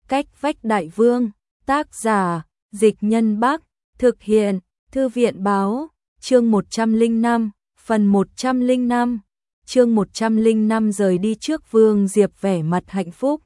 Cách vách đại vương, tác giả, Dịch Nhân Bắc, thực hiện, Thư viện báo, chương 105, phần 105, chương 105 rời đi trước Vương Diệp vẻ mặt hạnh phúc.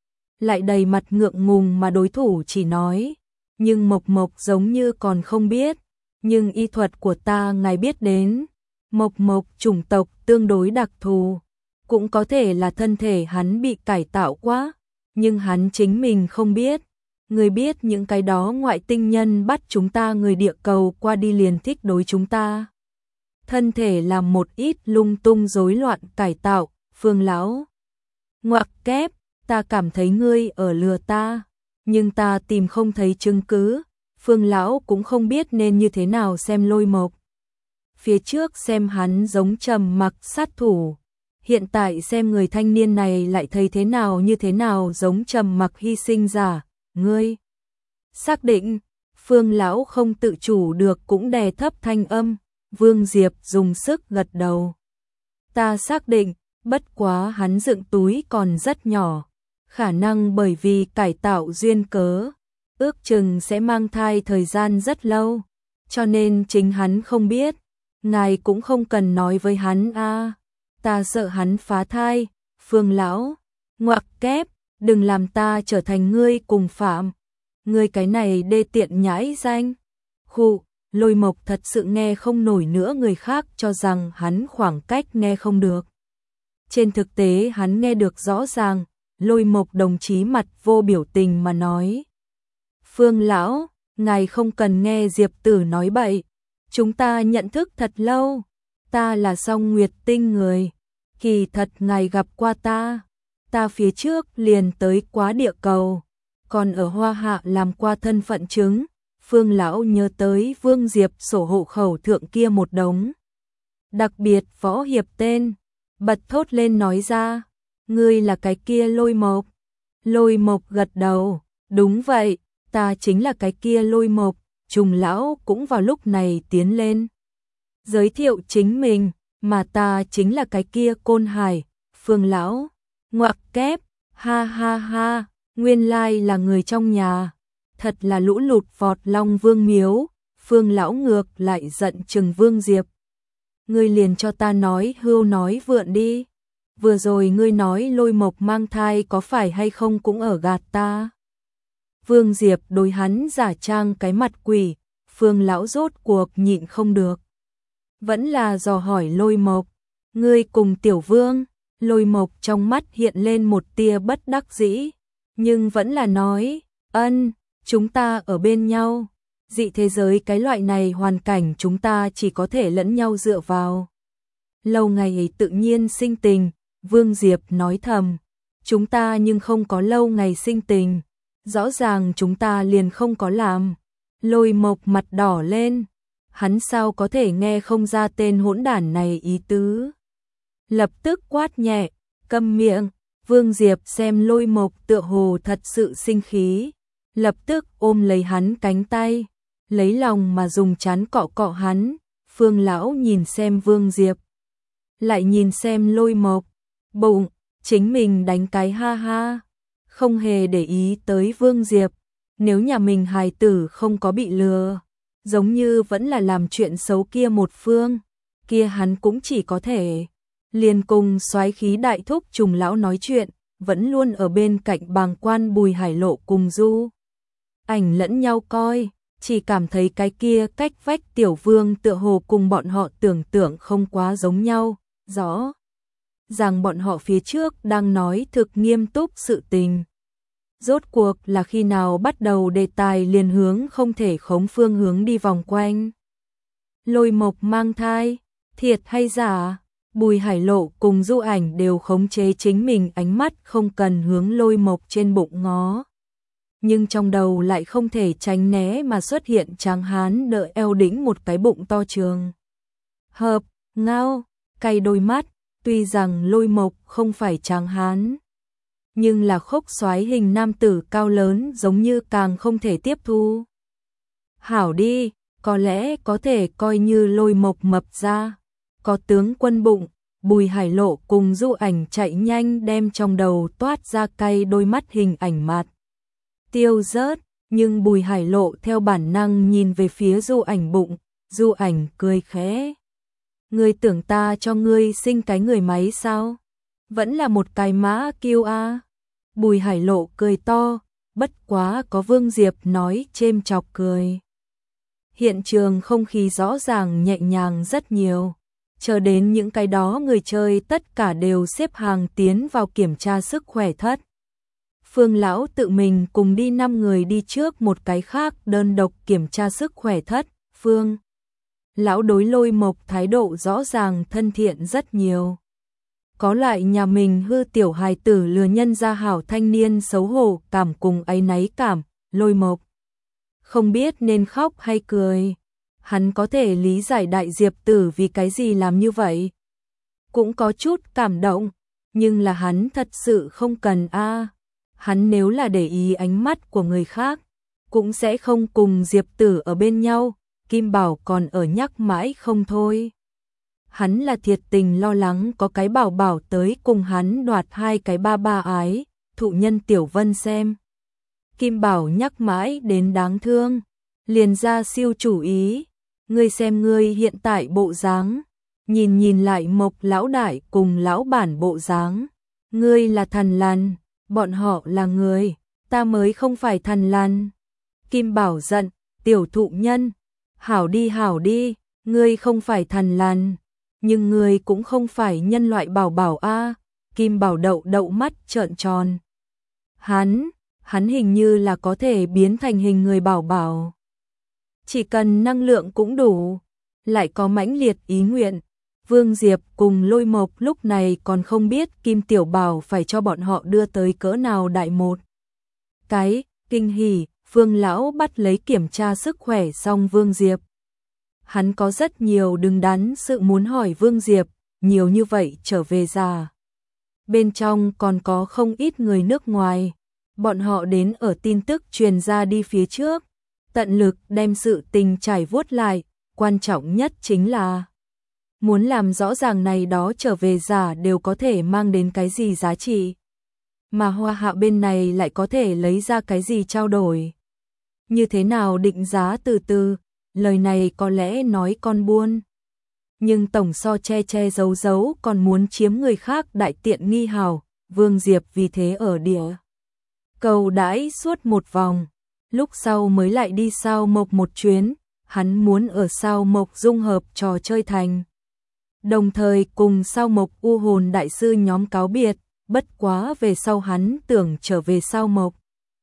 Lại đầy mặt ngượng ngùng mà đối thủ chỉ nói, nhưng Mộc Mộc giống như còn không biết, nhưng y thuật của ta ngài biết đến. Mộc Mộc chủng tộc tương đối đặc thù, cũng có thể là thân thể hắn bị cải tạo quá, nhưng hắn chính mình không biết. Người biết những cái đó ngoại tinh nhân bắt chúng ta người địa cầu qua đi liền thích đối chúng ta. Thân thể làm một ít lung tung rối loạn cải tạo, Phương lão. Ngoặc kép, ta cảm thấy ngươi ở lừa ta, nhưng ta tìm không thấy chứng cứ. Phương lão cũng không biết nên như thế nào xem Lôi Mộc. Phía trước xem hắn giống trầm mặc sát thủ, hiện tại xem người thanh niên này lại thấy thế nào như thế nào giống trầm mặc hy sinh giả. Ngươi xác định? Phương lão không tự chủ được cũng đè thấp thanh âm. Vương Diệp dùng sức gật đầu. Ta xác định, bất quá hắn dựng túi còn rất nhỏ, khả năng bởi vì cải tạo duyên cớ, ước chừng sẽ mang thai thời gian rất lâu, cho nên chính hắn không biết. Ngài cũng không cần nói với hắn a, ta sợ hắn phá thai. Phương lão, ngoặc kép, đừng làm ta trở thành ngươi cùng phạm. Ngươi cái này đê tiện nhãi danh. Khụ, Lôi Mộc thật sự nghe không nổi nữa, người khác cho rằng hắn khoảng cách nghe không được. Trên thực tế hắn nghe được rõ ràng. Lôi Mộc đồng chí mặt vô biểu tình mà nói. Phương lão, ngài không cần nghe Diệp tử nói bậy. Chúng ta nhận thức thật lâu. Ta là Song Nguyệt Tinh người. Kỳ thật ngài gặp qua ta. Ta phía trước liền tới quá địa cầu, còn ở Hoa Hạ làm qua thân phận chứng. Phương lão nhớ tới Vương Diệp sổ hộ khẩu thượng kia một đống đặc biệt võ hiệp tên, bật thốt lên nói ra, ngươi là cái kia Lôi Mộc. Lôi Mộc gật đầu, đúng vậy, ta chính là cái kia Lôi Mộc. Trùng lão cũng vào lúc này tiến lên giới thiệu chính mình, mà ta chính là cái kia Côn Hải. Phương lão, ngoặc kép, ha ha ha, nguyên lai là người trong nhà, thật là lũ lụt vọt Long Vương miếu. Phương lão ngược lại giận chừng Vương Diệp. Ngươi liền cho ta nói hưu nói vượn đi, vừa rồi ngươi nói Lôi Mộc mang thai có phải hay không cũng ở gạt ta. Vương Diệp đối hắn giả trang cái mặt quỷ. Phương lão rốt cuộc nhịn không được, vẫn là dò hỏi Lôi Mộc, ngươi cùng Tiểu Vương. Lôi Mộc trong mắt hiện lên một tia bất đắc dĩ, nhưng vẫn là nói, ân, chúng ta ở bên nhau. Dị thế giới cái loại này hoàn cảnh chúng ta chỉ có thể lẫn nhau dựa vào. Lâu ngày tự nhiên sinh tình. Vương Diệp nói thầm, chúng ta nhưng không có lâu ngày sinh tình, rõ ràng chúng ta liền không có làm. Lôi Mộc mặt đỏ lên, hắn sao có thể nghe không ra tên hỗn đản này ý tứ. Lập tức quát nhẹ, câm miệng. Vương Diệp xem Lôi Mộc tựa hồ thật sự sinh khí, lập tức ôm lấy hắn cánh tay, lấy lòng mà dùng trán cọ cọ hắn. Phương lão nhìn xem Vương Diệp, lại nhìn xem Lôi Mộc, bụng chính mình đánh cái ha ha, không hề để ý tới Vương Diệp. Nếu nhà mình hài tử không có bị lừa, giống như vẫn là làm chuyện xấu kia một phương, kia hắn cũng chỉ có thể liền cùng soái khí đại thúc Trùng lão nói chuyện, vẫn luôn ở bên cạnh bàng quan Bùi Hải Lộ cùng Du Ảnh lẫn nhau coi, chỉ cảm thấy cái kia cách vách Tiểu Vương tựa hồ cùng bọn họ tưởng tượng không quá giống nhau. Rõ ràng bọn họ phía trước đang nói thực nghiêm túc sự tình, rốt cuộc là khi nào bắt đầu đề tài liền hướng không thể khống phương hướng đi vòng quanh. Lôi Mộc mang thai, thiệt hay giả? Bùi Hải Lộ cùng Du Ảnh đều khống chế chính mình ánh mắt không cần hướng Lôi Mộc trên bụng ngó, nhưng trong đầu lại không thể tránh né mà xuất hiện tráng hán đỡ eo đĩnh một cái bụng to trường hợp ngao cay đôi mắt. Tuy rằng Lôi Mộc không phải tráng hán, nhưng là khốc soái hình nam tử cao lớn giống như càng không thể tiếp thu. Hảo đi, có lẽ có thể coi như Lôi Mộc mập ra, có tướng quân bụng. Bùi Hải Lộ cùng Du Ảnh chạy nhanh đem trong đầu toát ra cay đôi mắt hình ảnh mặt tiêu rớt, nhưng Bùi Hải Lộ theo bản năng nhìn về phía Du Ảnh bụng, Du Ảnh cười khẽ. Ngươi tưởng ta cho ngươi sinh cái người máy sao? Vẫn là một cái mã kiêu a. Bùi Hải Lộ cười to, bất quá có Vương Diệp nói chêm chọc cười. Hiện trường không khí rõ ràng nhẹ nhàng rất nhiều. Chờ đến những cái đó người chơi tất cả đều xếp hàng tiến vào kiểm tra sức khỏe thất. Phương lão tự mình cùng đi 5 người đi trước một cái khác đơn độc kiểm tra sức khỏe thất. Phương lão đối Lôi Mộc thái độ rõ ràng thân thiện rất nhiều. Có lại nhà mình hư tiểu hài tử lừa nhân ra hảo thanh niên xấu hổ cảm cùng áy náy cảm, Lôi Mộc không biết nên khóc hay cười. Hắn có thể lý giải Đại Diệp tử vì cái gì làm như vậy. Cũng có chút cảm động, nhưng là hắn thật sự không cần a. Hắn nếu là để ý ánh mắt của người khác, cũng sẽ không cùng Diệp tử ở bên nhau, Kim Bảo còn ở nhắc mãi không thôi. Hắn là thiệt tình lo lắng có cái bảo bảo tới cùng hắn đoạt 2 cái ba ba ái, thụ nhân Tiểu Vân xem. Kim Bảo nhắc mãi đến đáng thương, liền ra siêu chủ ý. Ngươi xem ngươi hiện tại bộ dáng, nhìn lại Mộc lão đại cùng lão bản bộ dáng. Ngươi là thần lằn, bọn họ là người, ta mới không phải thần lằn. Kim Bảo giận, tiểu thụ nhân, hảo đi, ngươi không phải thần lằn, nhưng ngươi cũng không phải nhân loại bảo bảo a. Kim Bảo đậu mắt trợn tròn. Hắn hình như là có thể biến thành hình người bảo bảo. Chỉ cần năng lượng cũng đủ, lại có mãnh liệt ý nguyện. Vương Diệp cùng Lôi Mộc lúc này còn không biết Kim Tiểu Bảo phải cho bọn họ đưa tới cỡ nào đại một. Cái, kinh hỉ, Vương Lão bắt lấy kiểm tra sức khỏe xong Vương Diệp. Hắn có rất nhiều đứng đắn sự muốn hỏi Vương Diệp, nhiều như vậy trở về già. Bên trong còn có không ít người nước ngoài, bọn họ đến ở tin tức truyền ra đi phía trước. Tận lực đem sự tình trải vuốt lại, quan trọng nhất chính là muốn làm rõ ràng này đó trở về giả đều có thể mang đến cái gì giá trị, mà Hoa Hạ bên này lại có thể lấy ra cái gì trao đổi. Như thế nào định giá từ từ, lời này có lẽ nói con buôn. Nhưng tổng so che giấu còn muốn chiếm người khác đại tiện nghi hào, Vương Diệp vì thế ở địa cầu đãi suốt một vòng. Lúc sau mới lại đi Sao Mộc một chuyến, hắn muốn ở Sao Mộc dung hợp trò chơi thành. Đồng thời cùng Sao Mộc U hồn đại sư nhóm cáo biệt, bất quá về sau hắn tưởng trở về Sao Mộc.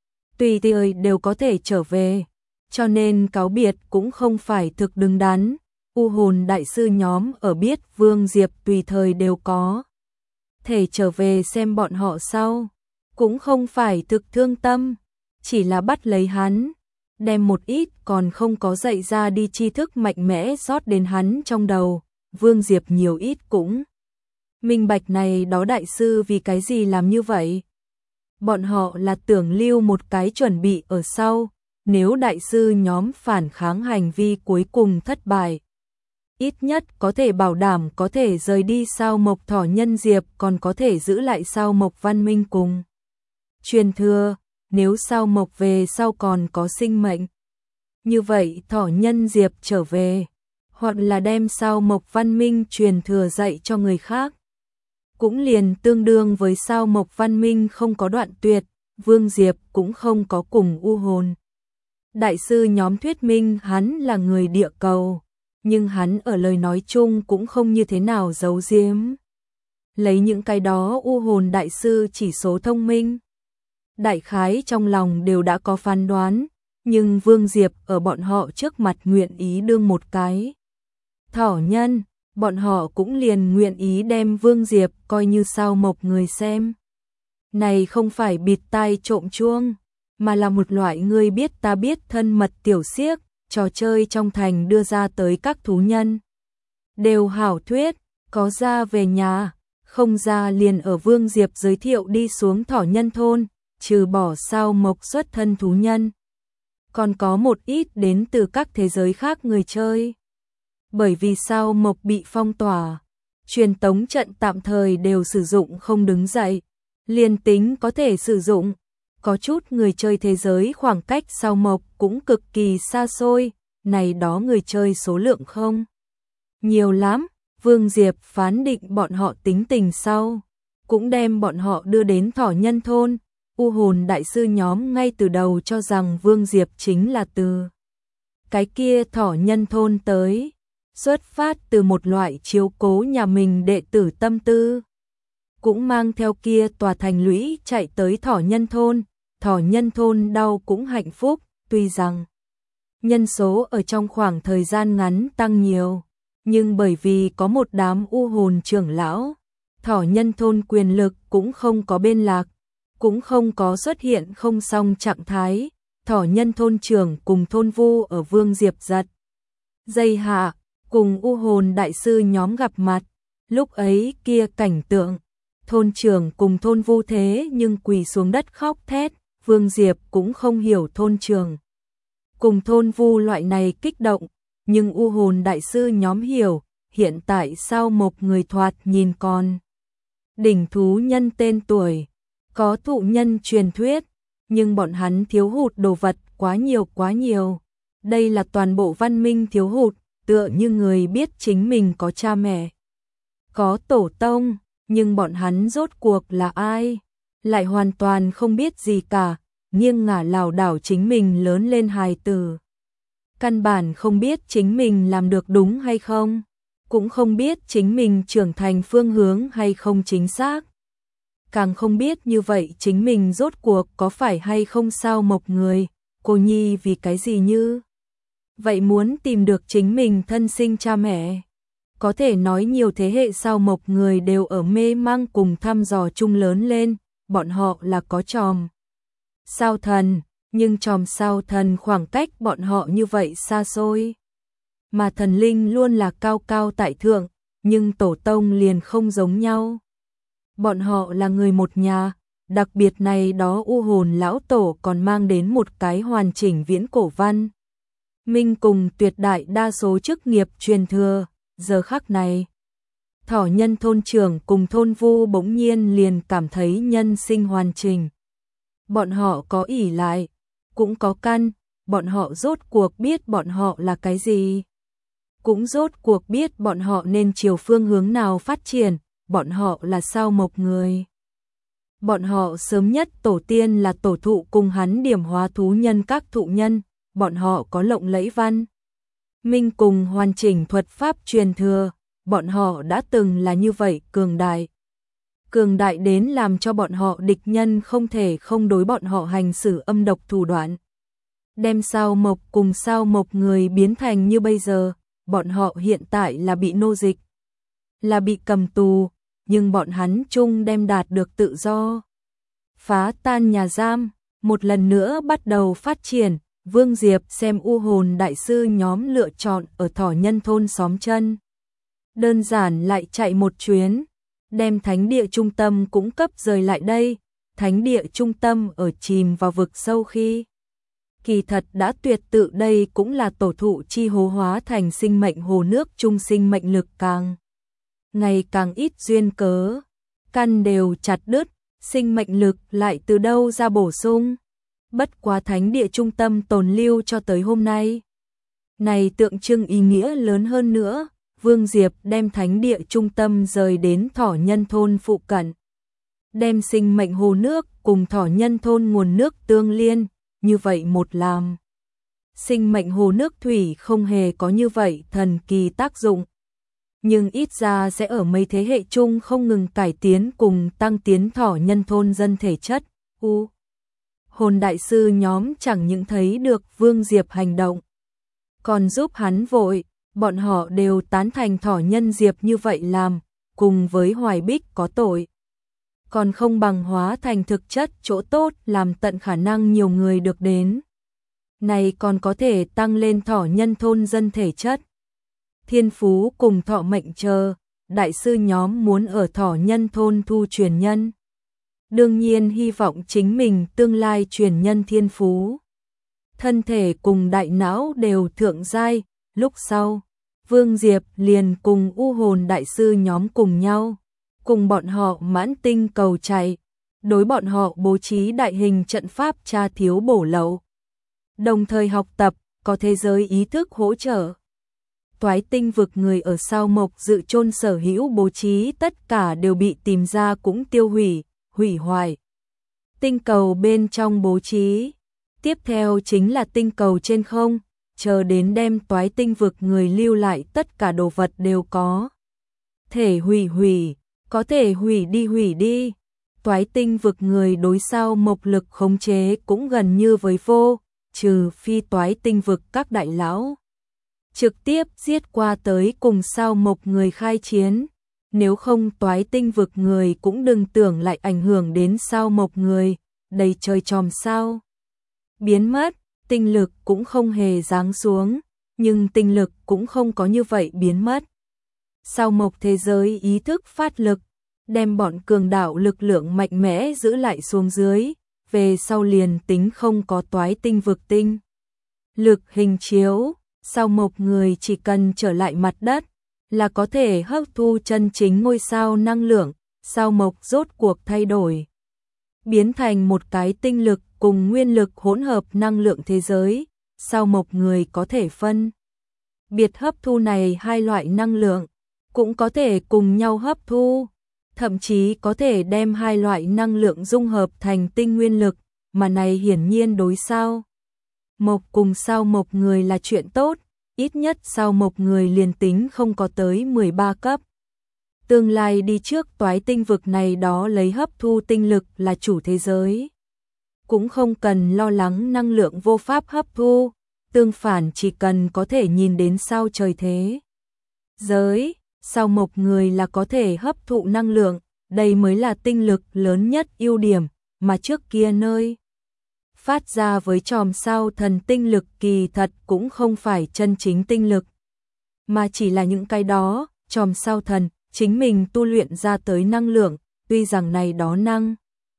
Tùy thời đều có thể trở về, cho nên cáo biệt cũng không phải thực đứng đắn. U hồn đại sư nhóm ở biết Vương Diệp tùy thời đều có thể trở về xem bọn họ sau, cũng không phải thực thương tâm. Chỉ là bắt lấy hắn, đem một ít còn không có dạy ra đi tri thức mạnh mẽ rót đến hắn trong đầu. Vương Diệp nhiều ít cũng minh bạch này đó đại sư vì cái gì làm như vậy. Bọn họ là tưởng lưu một cái chuẩn bị ở sau, nếu đại sư nhóm phản kháng hành vi cuối cùng thất bại. Ít nhất có thể bảo đảm có thể rời đi Sao Mộc Thỏ Nhân Diệp còn có thể giữ lại Sao Mộc Văn Minh cùng truyền thừa. Nếu Sao Mộc về sau còn có sinh mệnh, như vậy Thỏ Nhân Diệp trở về, hoặc là đem Sao Mộc Văn Minh truyền thừa dạy cho người khác, cũng liền tương đương với Sao Mộc Văn Minh không có đoạn tuyệt. Vương Diệp cũng không có cùng U hồn đại sư nhóm thuyết minh hắn là người địa cầu, nhưng hắn ở lời nói chung cũng không như thế nào giấu giếm. Lấy những cái đó U hồn đại sư chỉ số thông minh, đại khái trong lòng đều đã có phán đoán, nhưng Vương Diệp ở bọn họ trước mặt nguyện ý đương một cái thỏ nhân, bọn họ cũng liền nguyện ý đem Vương Diệp coi như Sao Mộc người xem. Này không phải bịt tai trộm chuông, mà là một loại ngươi biết ta biết thân mật tiểu xiếc, trò chơi trong thành đưa ra tới các thú nhân. Đều hảo thuyết, có ra về nhà, không ra liền ở Vương Diệp giới thiệu đi xuống thỏ nhân thôn. Trừ bỏ Sao Mộc xuất thân thú nhân, còn có một ít đến từ các thế giới khác người chơi. Bởi vì Sao Mộc bị phong tỏa, truyền tống trận tạm thời đều sử dụng không đứng dậy, liền tính có thể sử dụng, Có chút người chơi thế giới khoảng cách sao mộc cũng cực kỳ xa xôi, này đó người chơi số lượng không nhiều lắm. Vương Diệp phán định bọn họ tính tình sau, cũng đem bọn họ đưa đến Thỏ Nhân thôn. U hồn đại sư nhóm ngay từ đầu cho rằng Vương Diệp chính là từ cái kia Thỏ Nhân thôn tới, xuất phát từ một loại chiếu cố nhà mình đệ tử tâm tư. Cũng mang theo kia tòa thành lũy chạy tới Thỏ Nhân thôn. Thỏ Nhân thôn đau cũng hạnh phúc, tuy rằng nhân số ở trong khoảng thời gian ngắn tăng nhiều, nhưng bởi vì có một đám u hồn trưởng lão, Thỏ Nhân thôn quyền lực cũng không có bên lạc, cũng không có xuất hiện không xong trạng thái. Thỏ Nhân thôn trưởng cùng thôn vu ở Vương Diệp giật dây hạ, cùng u hồn đại sư nhóm gặp mặt. Lúc ấy kia cảnh tượng, thôn trưởng cùng thôn vu thế nhưng quỳ xuống đất khóc thét. Vương Diệp cũng không hiểu thôn trưởng cùng thôn vu loại này kích động, nhưng u hồn đại sư nhóm hiểu, hiện tại sao một người thoạt nhìn con đỉnh thú nhân tên tuổi, có thụ nhân truyền thuyết, nhưng bọn hắn thiếu hụt đồ vật quá nhiều. Đây là toàn bộ văn minh thiếu hụt, tựa như người biết chính mình có cha mẹ, có tổ tông, nhưng bọn hắn rốt cuộc là ai? Lại hoàn toàn không biết gì cả, nghiêng ngả lảo đảo chính mình lớn lên hài tử. Căn bản không biết chính mình làm được đúng hay không, cũng không biết chính mình trưởng thành phương hướng hay không chính xác. Càng không biết như vậy chính mình rốt cuộc có phải hay không sao mộc người, cô nhi vì cái gì như vậy muốn tìm được chính mình thân sinh cha mẹ. Có thể nói nhiều thế hệ sao mộc người đều ở mê mang cùng thăm dò chung lớn lên, bọn họ là có chòm sao thần, nhưng chòm sao thần khoảng cách bọn họ như vậy xa xôi. Mà thần linh luôn là cao cao tại thượng, nhưng tổ tông liền không giống nhau. Bọn họ là người một nhà, đặc biệt này đó u hồn lão tổ còn mang đến một cái hoàn chỉnh viễn cổ văn minh cùng tuyệt đại đa số chức nghiệp truyền thừa. Giờ khắc này, Thỏ Nhân thôn trưởng cùng thôn vu bỗng nhiên liền cảm thấy nhân sinh hoàn chỉnh. Bọn họ có ỷ lại, cũng có căn, bọn họ rốt cuộc biết bọn họ là cái gì. Cũng rốt cuộc biết bọn họ nên chiều phương hướng nào phát triển, bọn họ là sao mộc người. Bọn họ sớm nhất tổ tiên là tổ thụ cùng hắn điểm hóa thú nhân các thụ nhân, bọn họ có lộng lẫy văn minh cùng hoàn chỉnh thuật pháp truyền thừa, bọn họ đã từng là như vậy cường đại. Cường đại đến làm cho bọn họ địch nhân không thể không đối bọn họ hành xử âm độc thủ đoạn. Đem sao mộc cùng sao mộc người biến thành như bây giờ, bọn họ hiện tại là bị nô dịch, là bị cầm tù, nhưng bọn hắn chung đem đạt được tự do. Phá tan nhà giam, một lần nữa bắt đầu phát triển. Vương Diệp xem u hồn đại sư nhóm lựa chọn ở Thỏ Nhân thôn xóm chân. Đơn giản lại chạy một chuyến, đem thánh địa trung tâm cũng cấp rời lại đây. Thánh địa trung tâm ở chìm vào vực sâu khi kỳ thật đã tuyệt tự, đây cũng là tổ thụ chi hố hóa thành sinh mệnh hồ nước trung sinh mệnh lực càng ngày càng ít duyên cớ, căn đều chặt đứt, sinh mệnh lực lại từ đâu ra bổ sung. Bất quá thánh địa trung tâm tồn lưu cho tới hôm nay. Này tượng trưng ý nghĩa lớn hơn nữa, Vương Diệp đem thánh địa trung tâm rời đến Thỏ Nhân thôn phụ cận. Đem sinh mệnh hồ nước cùng Thỏ Nhân thôn nguồn nước tương liên, như vậy một làm. Sinh mệnh hồ nước thủy không hề có như vậy thần kỳ tác dụng. Nhưng ít ra sẽ ở mấy thế hệ chung không ngừng cải tiến cùng tăng tiến Thỏ Nhân thôn dân thể chất. Hồn đại sư nhóm chẳng những thấy được Vương Diệp hành động, còn giúp hắn vội, bọn họ đều tán thành Thỏ Nhân Diệp như vậy làm, cùng với Hoài Bích có tội. Còn không bằng hóa thành thực chất chỗ tốt làm tận khả năng nhiều người được đến. Này còn có thể tăng lên Thỏ Nhân thôn dân thể chất. Thiên phú cùng thọ mệnh chờ, đại sư nhóm muốn ở Thỏ Nhân thôn thu truyền nhân. Đương nhiên hy vọng chính mình tương lai truyền nhân thiên phú. Thân thể cùng đại não đều thượng giai, lúc sau, Vương Diệp liền cùng u hồn đại sư nhóm cùng nhau, cùng bọn họ mãn tinh cầu chạy, đối bọn họ bố trí đại hình trận pháp tra thiếu bổ lậu. Đồng thời học tập, có thế giới ý thức hỗ trợ. Toái tinh vực người ở sao mộc dự chôn sở hữu bố trí tất cả đều bị tìm ra cũng tiêu hủy, hủy hoại. Tinh cầu bên trong bố trí. Tiếp theo chính là tinh cầu trên không, chờ đến đem toái tinh vực người lưu lại tất cả đồ vật đều có. Thể hủy, có thể hủy đi. Toái tinh vực người đối sao mộc lực khống chế cũng gần như với vô, trừ phi toái tinh vực các đại lão. Trực tiếp giết qua tới cùng sao mộc người khai chiến, nếu không toái tinh vực người cũng đừng tưởng lại ảnh hưởng đến sao mộc người, đầy trời chòm sao. Biến mất, tinh lực cũng không hề giáng xuống, nhưng tinh lực cũng không có như vậy biến mất. Sao mộc thế giới ý thức phát lực, đem bọn cường đạo lực lượng mạnh mẽ giữ lại xuống dưới, về sau liền tính không có toái tinh vực tinh. Lực hình chiếu, sao mộc người chỉ cần trở lại mặt đất, là có thể hấp thu chân chính ngôi sao năng lượng, sao mộc rốt cuộc thay đổi. Biến thành một cái tinh lực cùng nguyên lực hỗn hợp năng lượng thế giới, sao mộc người có thể phân biệt hấp thu này hai loại năng lượng, cũng có thể cùng nhau hấp thu, thậm chí có thể đem hai loại năng lượng dung hợp thành tinh nguyên lực, mà này hiển nhiên đối sao mộc cùng sao mộc người là chuyện tốt, ít nhất sao mộc người liền tính không có tới 13 cấp. Tương lai đi trước toái tinh vực này đó lấy hấp thu tinh lực là chủ thế giới. Cũng không cần lo lắng năng lượng vô pháp hấp thu, tương phản chỉ cần có thể nhìn đến sao trời thế giới, sao mộc người là có thể hấp thụ năng lượng, đây mới là tinh lực lớn nhất ưu điểm, mà trước kia nơi phát ra với chòm sao thần tinh lực kỳ thật cũng không phải chân chính tinh lực, mà chỉ là những cái đó, chòm sao thần, chính mình tu luyện ra tới năng lượng, tuy rằng này đó năng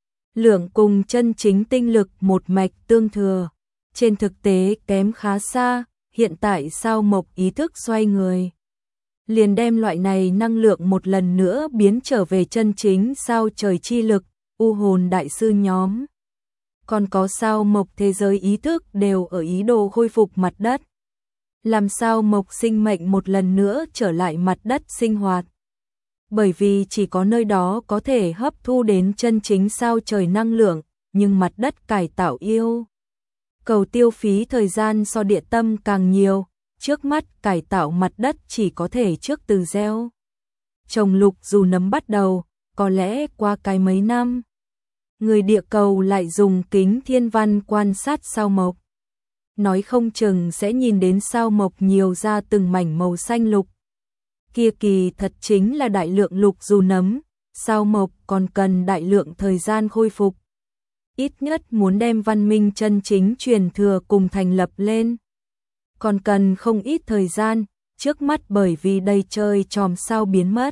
lượng cùng chân chính tinh lực một mạch tương thừa, trên thực tế kém khá xa, hiện tại sao mộc ý thức xoay người. Liền đem loại này năng lượng một lần nữa biến trở về chân chính sao trời chi lực, u hồn đại sư nhóm. Còn có sao mộc thế giới ý thức đều ở ý đồ khôi phục mặt đất. Làm sao mộc sinh mệnh một lần nữa trở lại mặt đất sinh hoạt. Bởi vì chỉ có nơi đó có thể hấp thu đến chân chính sao trời năng lượng, nhưng mặt đất cải tạo yêu cầu tiêu phí thời gian so địa tâm càng nhiều, trước mắt cải tạo mặt đất chỉ có thể trước từ gieo trồng lục dù nấm bắt đầu, có lẽ qua cái mấy năm. Người địa cầu lại dùng kính thiên văn quan sát sao mộc. Nói không chừng sẽ nhìn đến sao mộc nhiều ra từng mảnh màu xanh lục. Kia kỳ thật chính là đại lượng lục dù nấm, sao mộc còn cần đại lượng thời gian khôi phục. Ít nhất muốn đem văn minh chân chính truyền thừa cùng thành lập lên. Còn cần không ít thời gian, trước mắt bởi vì đây chơi chòm sao biến mất.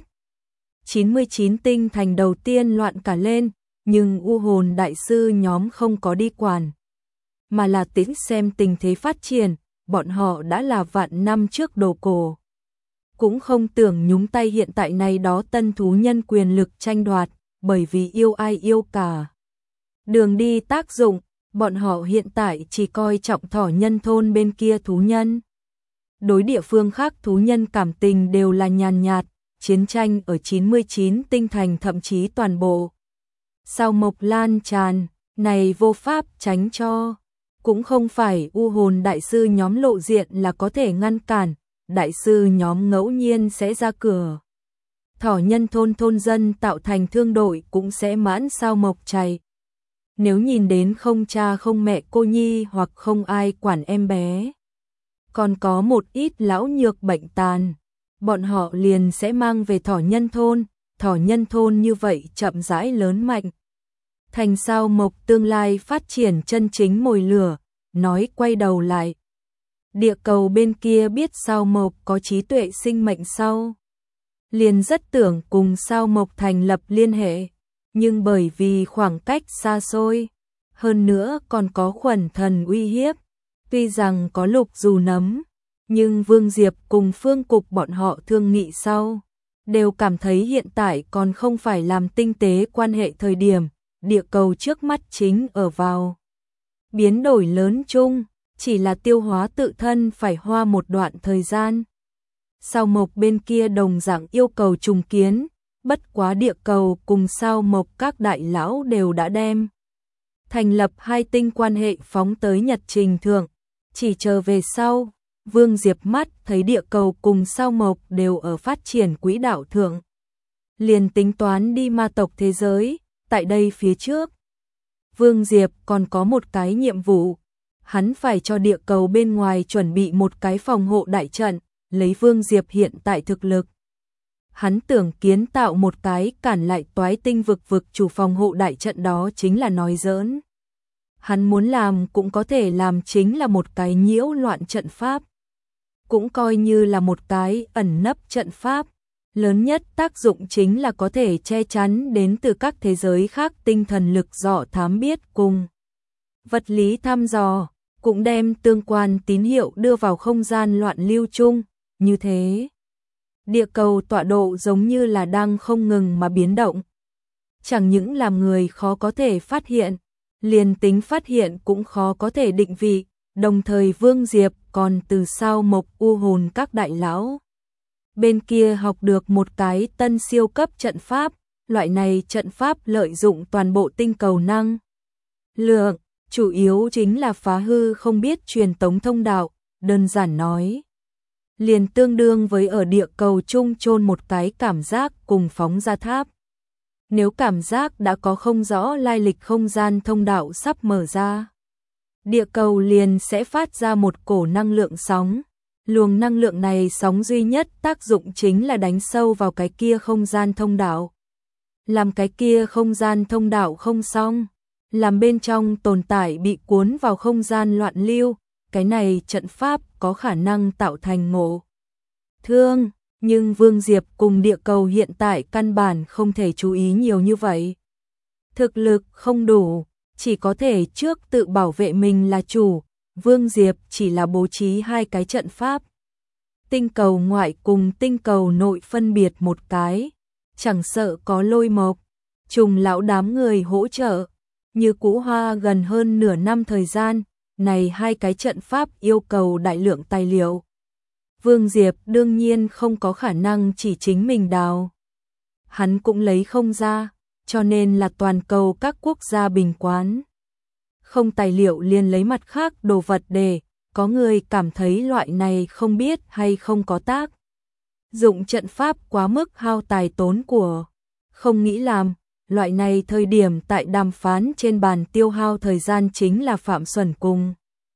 99 tinh thành đầu tiên loạn cả lên, nhưng u hồn đại sư nhóm không có đi quản, mà là tính xem tình thế phát triển, bọn họ đã là vạn năm trước đồ cổ. Cũng không tưởng nhúng tay hiện tại này đó tân thú nhân quyền lực tranh đoạt, bởi vì yêu ai yêu cả. Đường đi tác dụng, bọn họ hiện tại chỉ coi trọng thỏ nhân thôn bên kia thú nhân. Đối địa phương khác thú nhân cảm tình đều là nhàn nhạt, chiến tranh ở 99 tinh thành thậm chí toàn bộ. Sao mộc lan tràn, này vô pháp tránh cho. Cũng không phải u hồn đại sư nhóm lộ diện là có thể ngăn cản, đại sư nhóm ngẫu nhiên sẽ ra cửa. Thỏ nhân thôn thôn dân tạo thành thương đội cũng sẽ mãn sao mộc chạy. Nếu nhìn đến không cha không mẹ cô nhi hoặc không ai quản em bé, còn có một ít lão nhược bệnh tàn, bọn họ liền sẽ mang về thỏ nhân thôn như vậy chậm rãi lớn mạnh. Thành sao mộc tương lai phát triển chân chính mồi lửa, nói quay đầu lại. Địa cầu bên kia biết sao mộc có trí tuệ sinh mệnh sau. Liền rất tưởng cùng sao mộc thành lập liên hệ, nhưng bởi vì khoảng cách xa xôi, hơn nữa còn có khuẩn thần uy hiếp, tuy rằng có lục dù nấm, nhưng Vương Diệp cùng Phương Cục bọn họ thương nghị sau, đều cảm thấy hiện tại còn không phải làm tinh tế quan hệ thời điểm, địa cầu trước mắt chính ở vào biến đổi lớn chung, chỉ là tiêu hóa tự thân phải hoa một đoạn thời gian. Sao Mộc bên kia đồng dạng yêu cầu trùng kiến, bất quá địa cầu cùng Sao Mộc các đại lão đều đã đem thành lập hai tinh quan hệ phóng tới nhật trình thượng, chỉ chờ về sau. Vương Diệp mắt thấy địa cầu cùng Sao Mộc đều ở phát triển quỹ đạo thượng, liền tính toán đi ma tộc thế giới. Tại đây phía trước, Vương Diệp còn có một cái nhiệm vụ, hắn phải cho địa cầu bên ngoài chuẩn bị một cái phòng hộ đại trận. Lấy Vương Diệp hiện tại thực lực, hắn tưởng kiến tạo một cái cản lại toái tinh vực chủ phòng hộ đại trận đó chính là nói giỡn. Hắn muốn làm cũng có thể làm, chính là một cái nhiễu loạn trận pháp, cũng coi như là một cái ẩn nấp trận pháp. Lớn nhất tác dụng chính là có thể che chắn đến từ các thế giới khác tinh thần lực dò thám biết cùng vật lý thăm dò, cũng đem tương quan tín hiệu đưa vào không gian loạn lưu chung. Như thế, địa cầu tọa độ giống như là đang không ngừng mà biến động. Chẳng những làm người khó có thể phát hiện, liền tính phát hiện cũng khó có thể định vị. Đồng thời Vương Diệp còn từ Sao Mộc u hồn các đại lão bên kia học được một cái tân siêu cấp trận pháp. Loại này trận pháp lợi dụng toàn bộ tinh cầu năng lượng, chủ yếu chính là phá hư không biết truyền tống thông đạo. Đơn giản nói, liền tương đương với ở địa cầu chung chôn một cái cảm giác cùng phóng ra tháp. Nếu cảm giác đã có không rõ lai lịch không gian thông đạo sắp mở ra, địa cầu liền sẽ phát ra một cổ năng lượng sóng. Luồng năng lượng này sóng duy nhất tác dụng chính là đánh sâu vào cái kia không gian thông đạo. Làm cái kia không gian thông đạo không xong, làm bên trong tồn tại bị cuốn vào không gian loạn lưu, cái này trận pháp có khả năng tạo thành ngộ thương. Nhưng Vương Diệp cùng địa cầu hiện tại căn bản không thể chú ý nhiều như vậy. Thực lực không đủ, chỉ có thể trước tự bảo vệ mình là chủ. Vương Diệp chỉ là bố trí hai cái trận pháp, tinh cầu ngoại cùng tinh cầu nội phân biệt một cái, chẳng sợ có Lôi Mộc, Trùng lão đám người hỗ trợ. Như cũ hoa gần hơn nửa năm thời gian, này hai cái trận pháp yêu cầu đại lượng tài liệu. Vương Diệp đương nhiên không có khả năng chỉ chính mình đào, hắn cũng lấy không ra, cho nên là toàn cầu các quốc gia bình quán. Không tài liệu liền lấy mặt khác đồ vật để, có người cảm thấy loại này không biết hay không có tác dụng trận pháp quá mức hao tài tốn của, không nghĩ làm. Loại này thời điểm tại đàm phán trên bàn tiêu hao thời gian chính là Phạm Xuẩn cùng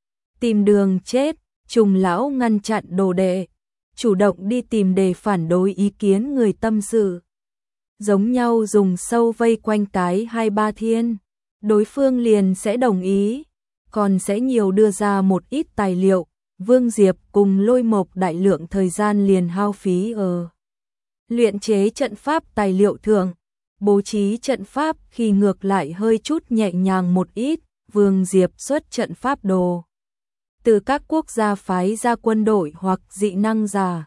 tìm đường chết. Trùng lão ngăn chặn đồ đệ, chủ động đi tìm để phản đối ý kiến người tâm sự. Giống nhau dùng sâu vây quanh cái 2-3 thiên, đối phương liền sẽ đồng ý, còn sẽ nhiều đưa ra một ít tài liệu. Vương Diệp cùng Lôi Mộc đại lượng thời gian liền hao phí ở luyện chế trận pháp tài liệu thường. Bố trí trận pháp khi ngược lại hơi chút nhẹ nhàng một ít. Vương Diệp xuất trận pháp đồ, từ các quốc gia phái ra quân đội hoặc dị năng giả,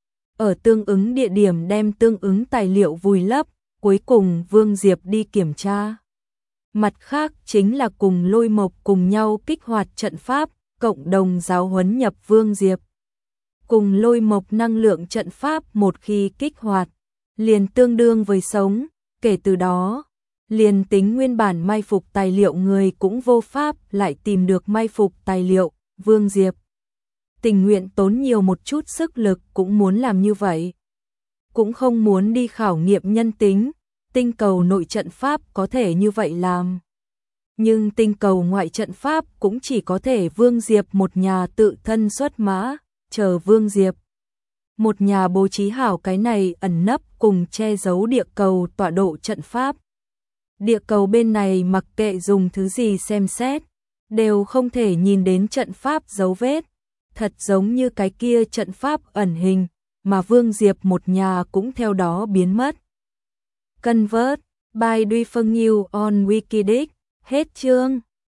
ở tương ứng địa điểm đem tương ứng tài liệu vùi lấp. Cuối cùng Vương Diệp đi kiểm tra. Mặt khác chính là cùng Lôi Mộc cùng nhau kích hoạt trận pháp, cộng đồng giáo huấn nhập Vương Diệp cùng Lôi Mộc năng lượng trận pháp. Một khi kích hoạt, liền tương đương với sống. Kể từ đó, liền tính nguyên bản mai phục tài liệu người cũng vô pháp lại tìm được mai phục tài liệu. Vương Diệp tình nguyện tốn nhiều một chút sức lực cũng muốn làm như vậy, cũng không muốn đi khảo nghiệm nhân tính. Tinh cầu nội trận pháp có thể như vậy làm, nhưng tinh cầu ngoại trận pháp cũng chỉ có thể Vương Diệp một nhà tự thân xuất mã, chờ Vương Diệp một nhà bố trí hảo cái này ẩn nấp cùng che giấu địa cầu tọa độ trận pháp. Địa cầu bên này mặc kệ dùng thứ gì xem xét, đều không thể nhìn đến trận pháp dấu vết, thật giống như cái kia trận pháp ẩn hình, mà Vương Diệp một nhà cũng theo đó biến mất. Convert by Duy Phương Nhiêu on Wikidic, hết chương.